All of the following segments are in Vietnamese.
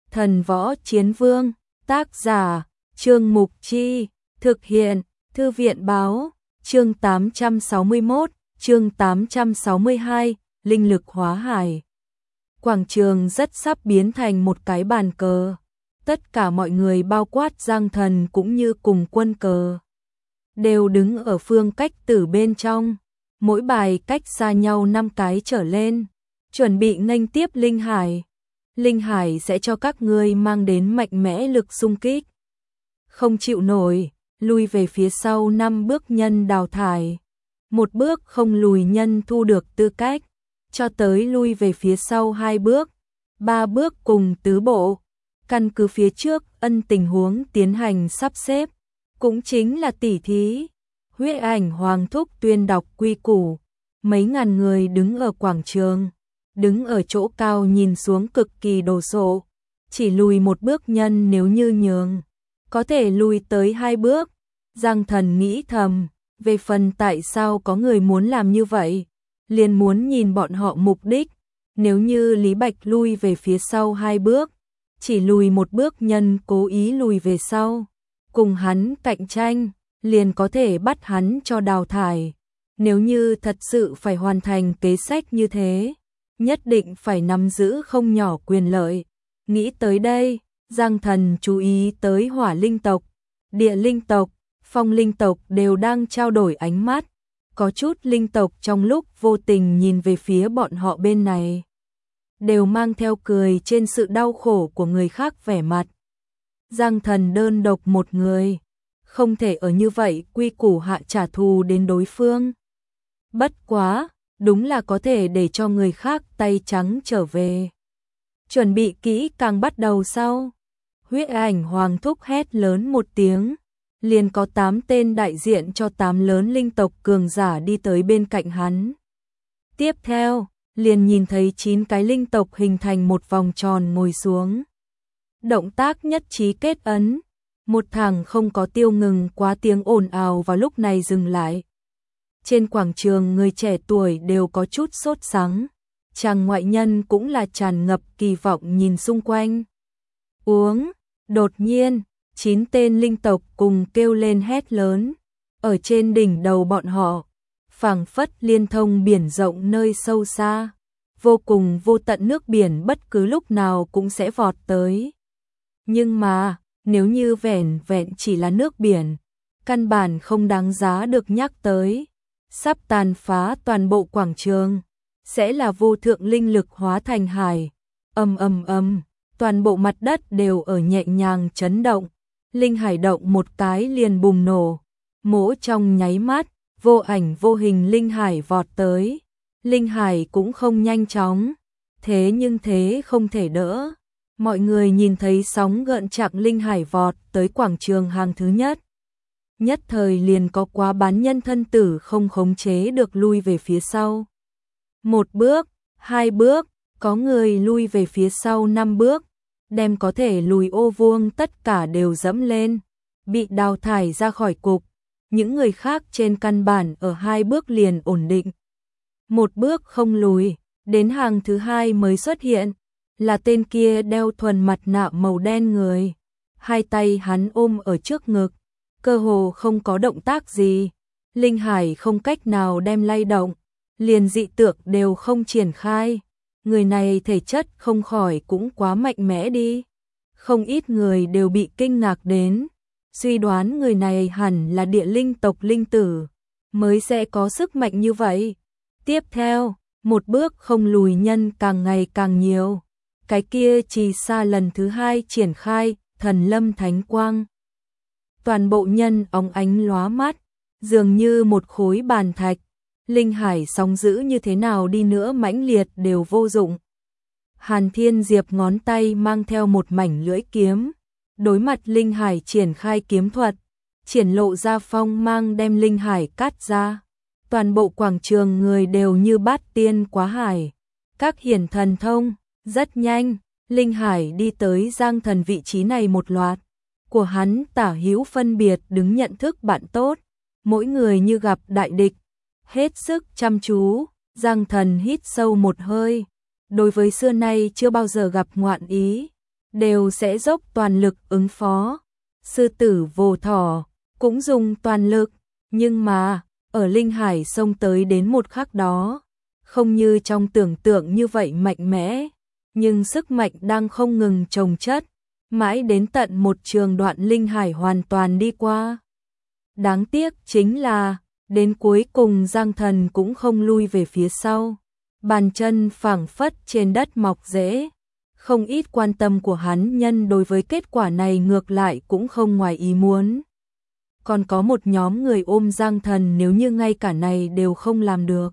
Thần Võ Chiến Vương, tác giả, Trương Mục Chi, thực hiện, Thư viện báo, chương 861, chương 862, linh lực hóa hải. Quảng trường rất sắp biến thành một cái bàn cờ. Tất cả mọi người bao quát Giang Thần cũng như cùng quân cờ đều đứng ở phương cách tử bên trong, mỗi bài cách xa nhau 5 cái trở lên, chuẩn bị nghênh tiếp Linh Hải. Linh Hải sẽ cho các ngươi mang đến mạnh mẽ lực xung kích. Không chịu nổi, lui về phía sau 5 bước nhân đào thải. Một bước không lùi nhân thu được tư cách, cho tới lui về phía sau 2 bước, 3 bước cùng tứ bộ. Căn cứ phía trước ân tình huống tiến hành sắp xếp, cũng chính là tỉ thí. Huyết Ảnh Hoàng Thúc tuyên đọc quy củ, mấy ngàn người đứng ở quảng trường, đứng ở chỗ cao nhìn xuống cực kỳ đồ sộ, chỉ lùi một bước nhân nếu như nhường, có thể lùi tới 2 bước. Giang Thần nghĩ thầm, về phần tại sao có người muốn làm như vậy, liền muốn nhìn bọn họ mục đích. Nếu như Lý Bạch lui về phía sau 2 bước, chỉ lùi một bước nhân cố ý lùi về sau, cùng hắn cạnh tranh, liền có thể bắt hắn cho đào thải. Nếu như thật sự phải hoàn thành kế sách như thế, nhất định phải nắm giữ không nhỏ quyền lợi. Nghĩ tới đây, Giang Thần chú ý tới hỏa linh tộc, địa linh tộc, phong linh tộc đều đang trao đổi ánh mắt. Có chút linh tộc trong lúc vô tình nhìn về phía bọn họ bên này, đều mang theo cười trên sự đau khổ của người khác vẻ mặt. Giang Thần đơn độc một người, không thể ở như vậy quy củ hạ trả thù đến đối phương. Bất quá, đúng là có thể để cho người khác tay trắng trở về. Chuẩn bị kỹ càng bắt đầu sau. Huyết Ảnh Hoàng Thúc hét lớn một tiếng, liền có 8 tên đại diện cho 8 lớn linh tộc cường giả đi tới bên cạnh hắn. Tiếp theo, liền nhìn thấy 9 cái linh tộc hình thành một vòng tròn ngồi xuống. Động tác nhất trí kết ấn, một thằng không có tiêu ngừng quá tiếng ồn ào vào lúc này dừng lại. Trên quảng trường người trẻ tuổi đều có chút sốt sắng, chàng ngoại nhân cũng là tràn ngập kỳ vọng nhìn xung quanh. Uống, đột nhiên, 9 tên linh tộc cùng kêu lên hét lớn, ở trên đỉnh đầu bọn họ, phảng phất liên thông biển rộng nơi sâu xa, vô cùng vô tận nước biển bất cứ lúc nào cũng sẽ vọt tới. Nhưng mà, nếu như vẻn vẹn chỉ là nước biển, căn bản không đáng giá được nhắc tới, sắp tàn phá toàn bộ quảng trường, sẽ là vô thượng linh lực hóa thành hải. Ầm ầm ầm, toàn bộ mặt đất đều ở nhẹ nhàng chấn động, linh hải động một cái liền bùng nổ, mỗ trong nháy mắt, vô ảnh vô hình linh hải vọt tới. Linh hải cũng không nhanh chóng, thế nhưng thế không thể đỡ. Mọi người nhìn thấy sóng gợn chạc linh hải vọt tới quảng trường hàng thứ nhất. Nhất thời liền có quá bán nhân thân tử không khống chế được lui về phía sau. 1 bước, 2 bước, có người lui về phía sau 5 bước, đem có thể lùi ô vuông tất cả đều dẫm lên, bị đào thải ra khỏi cục. Những người khác trên căn bản ở 2 bước liền ổn định. 1 bước không lùi, đến hàng thứ 2 mới xuất hiện, là tên kia đeo thuần mặt nạ màu đen người. 2 tay hắn ôm ở trước ngực, cơ hồ không có động tác gì. Linh hải không cách nào đem lay động, liền dị tượng đều không triển khai. Người này thể chất không khỏi cũng quá mạnh mẽ đi. Không ít người đều bị kinh ngạc đến, suy đoán người này hẳn là địa linh tộc linh tử, mới sẽ có sức mạnh như vậy. Tiếp theo, 1 bước không lùi nhân càng ngày càng nhiều. Cái kia trì xa lần thứ 2 triển khai, thần lâm thánh quang. Toàn bộ nhân óng ánh lóa mắt, dường như một khối bàn thạch. Linh hải sóng dữ như thế nào đi nữa mãnh liệt đều vô dụng. Hàn Thiên Diệp ngón tay mang theo một mảnh lưỡi kiếm, đối mặt linh hải triển khai kiếm thuật, triển lộ ra phong mang đem linh hải cắt ra. Toàn bộ quảng trường người đều như bát tiên quá hải, các hiển thần thông. Rất nhanh, linh hải đi tới Giang Thần vị trí này một loạt, của hắn tả hữu phân biệt đứng nhận thức bạn tốt, mỗi người như gặp đại địch, hết sức chăm chú. Giang Thần hít sâu một hơi, đối với xưa nay chưa bao giờ gặp ngoạn ý, đều sẽ dốc toàn lực ứng phó. Sư tử vô thỏ cũng dùng toàn lực, nhưng mà ở Linh Hải xông tới đến một khắc đó, không như trong tưởng tượng như vậy mạnh mẽ, nhưng sức mạnh đang không ngừng chồng chất, mãi đến tận một trường đoạn Linh Hải hoàn toàn đi qua. Đáng tiếc chính là, đến cuối cùng Giang Thần cũng không lui về phía sau, bàn chân phảng phất trên đất mọc rễ. Không ít quan tâm của hắn nhân đối với kết quả này ngược lại cũng không ngoài ý muốn. Còn có một nhóm người ôm Giang Thần nếu như ngay cả này đều không làm được.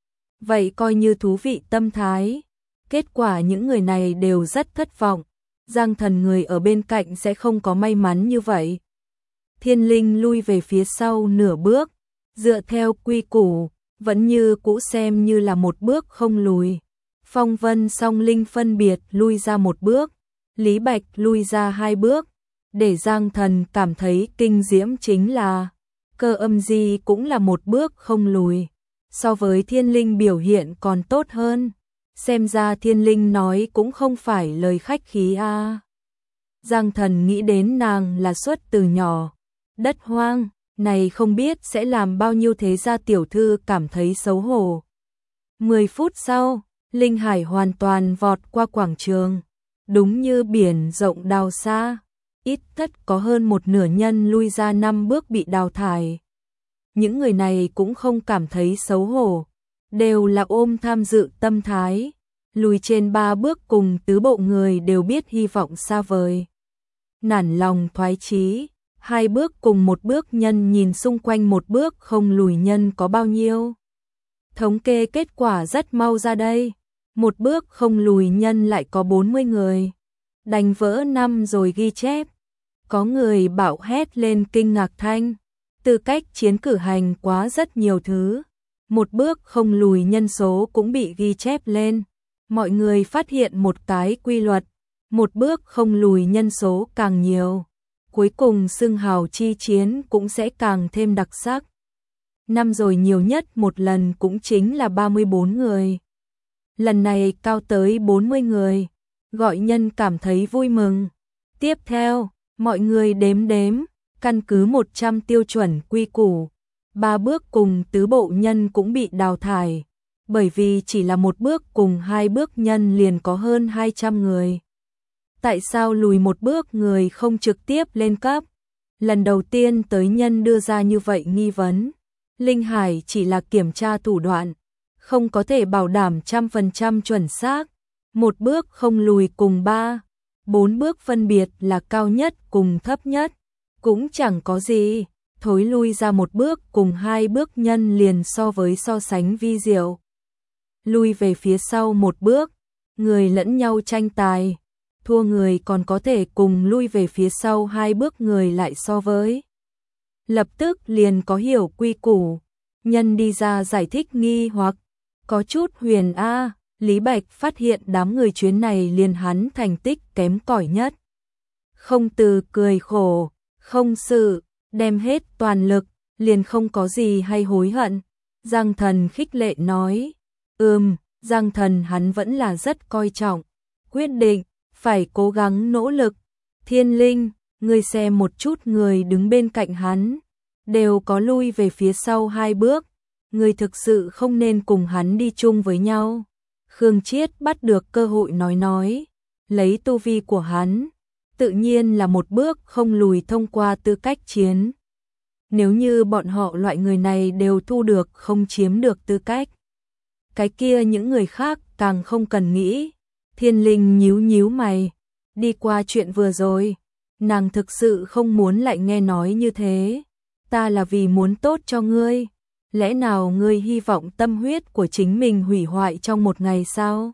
Vậy coi như thú vị tâm thái. Kết quả những người này đều rất thất vọng. Giang Thần người ở bên cạnh sẽ không có may mắn như vậy. Thiên Linh lui về phía sau nửa bước, dựa theo quy củ, vẫn như cũ xem như là một bước không lùi. Phong Vân Song Linh phân biệt lui ra một bước, Lý Bạch lui ra hai bước, để Giang Thần cảm thấy kinh diễm chính là Cơ Âm Di cũng là một bước không lùi, so với Thiên Linh biểu hiện còn tốt hơn. Xem ra Thiên Linh nói cũng không phải lời khách khí a. Giang Thần nghĩ đến nàng là xuất từ nhỏ đất hoang, này không biết sẽ làm bao nhiêu thế gia tiểu thư cảm thấy xấu hổ. 10 phút sau, Linh Hải hoàn toàn vọt qua quảng trường, đúng như biển rộng đào xa, ít nhất có hơn một nửa nhân lui ra 5 bước bị đào thải. Những người này cũng không cảm thấy xấu hổ, đều là ôm tham dự tâm thái, lùi trên 3 bước cùng tứ bộ người đều biết hy vọng xa vời. Nản lòng thoái chí, 2 bước cùng một bước nhân nhìn xung quanh một bước không lùi nhân có bao nhiêu. Thống kê kết quả rất mau ra đây. Một bước không lùi nhân lại có 40 người. Đành vỡ năm rồi ghi chép. Có người bảo hét lên kinh ngạc thanh. Tư cách chiến cử hành quá rất nhiều thứ. Một bước không lùi nhân số cũng bị ghi chép lên. Mọi người phát hiện một cái quy luật. Một bước không lùi nhân số càng nhiều, cuối cùng xưng hào chi chiến cũng sẽ càng thêm đặc sắc. Năm rồi nhiều nhất một lần cũng chính là 34 người. Lần này cao tới 40 người, gọi nhân cảm thấy vui mừng. Tiếp theo, mọi người đếm đếm, căn cứ 100 tiêu chuẩn quy củ, 3 bước cùng tứ bộ nhân cũng bị đào thải, bởi vì chỉ là một bước cùng 2 bước nhân liền có hơn 200 người. Tại sao lùi một bước người không trực tiếp lên cấp? Lần đầu tiên tới nhân đưa ra như vậy nghi vấn. Linh Hải chỉ là kiểm tra thủ đoạn, không có thể bảo đảm 100% chuẩn xác. Một bước không lùi cùng 3, 4 bước phân biệt là cao nhất cùng thấp nhất. Cũng chẳng có gì, thối lui ra một bước cùng 2 bước nhân liền so với so sánh vi diệu. Lui về phía sau một bước, người lẫn nhau tranh tài. Thua người còn có thể cùng lui về phía sau 2 bước người lại so với. Lập tức liền có hiểu quy củ, nhân đi ra giải thích nghi hoặc có chút huyền a. Lý Bạch phát hiện đám người chuyến này liền hắn thành tích kém cỏi nhất. Không từ cười khổ, không sự, đem hết toàn lực, liền không có gì hay hối hận. Giang Thần khích lệ nói, Giang Thần hắn vẫn là rất coi trọng, quyết định phải cố gắng nỗ lực. Thiên Linh, ngươi xem một chút người đứng bên cạnh hắn, đều có lui về phía sau 2 bước, ngươi thực sự không nên cùng hắn đi chung với nhau. Khương Chiết bắt được cơ hội nói, lấy tu vi của hắn, tự nhiên là một bước không lùi thông qua tư cách chiến. Nếu như bọn họ loại người này đều thu được không chiếm được tư cách, cái kia những người khác càng không cần nghĩ. Thiên Linh nhíu nhíu mày, đi qua chuyện vừa rồi, nàng thực sự không muốn lại nghe nói như thế. Ta là vì muốn tốt cho ngươi, lẽ nào ngươi hy vọng tâm huyết của chính mình hủy hoại trong một ngày sao?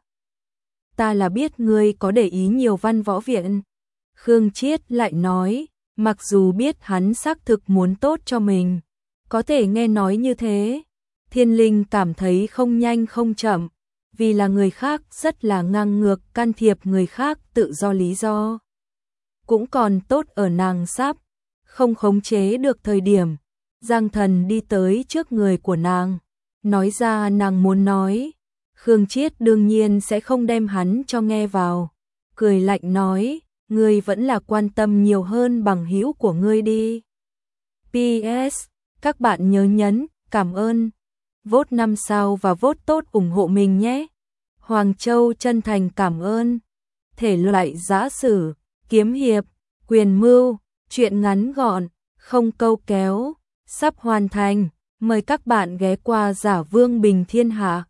Ta là biết ngươi có để ý nhiều văn võ viện. Khương Chiết lại nói, mặc dù biết hắn xác thực muốn tốt cho mình, có thể nghe nói như thế. Thiên Linh cảm thấy không nhanh không chậm, vì là người khác rất là ngang ngược can thiệp người khác tự do lý do. Cũng còn tốt ở nàng sắp không khống chế được thời điểm, Giang Thần đi tới trước người của nàng, nói ra nàng muốn nói. Khương Chiết đương nhiên sẽ không đem hắn cho nghe vào, cười lạnh nói, ngươi vẫn là quan tâm nhiều hơn bằng hữu của ngươi đi. PS, các bạn nhớ nhấn cảm ơn, vote 5 sao và vote tốt ủng hộ mình nhé. Hoàng Châu chân thành cảm ơn. Thể loại giã sử, kiếm hiệp, quyền mưu, truyện ngắn gọn, không câu kéo, sắp hoàn thành. Mời các bạn ghé qua Giả Vương Bình Thiên Hạ.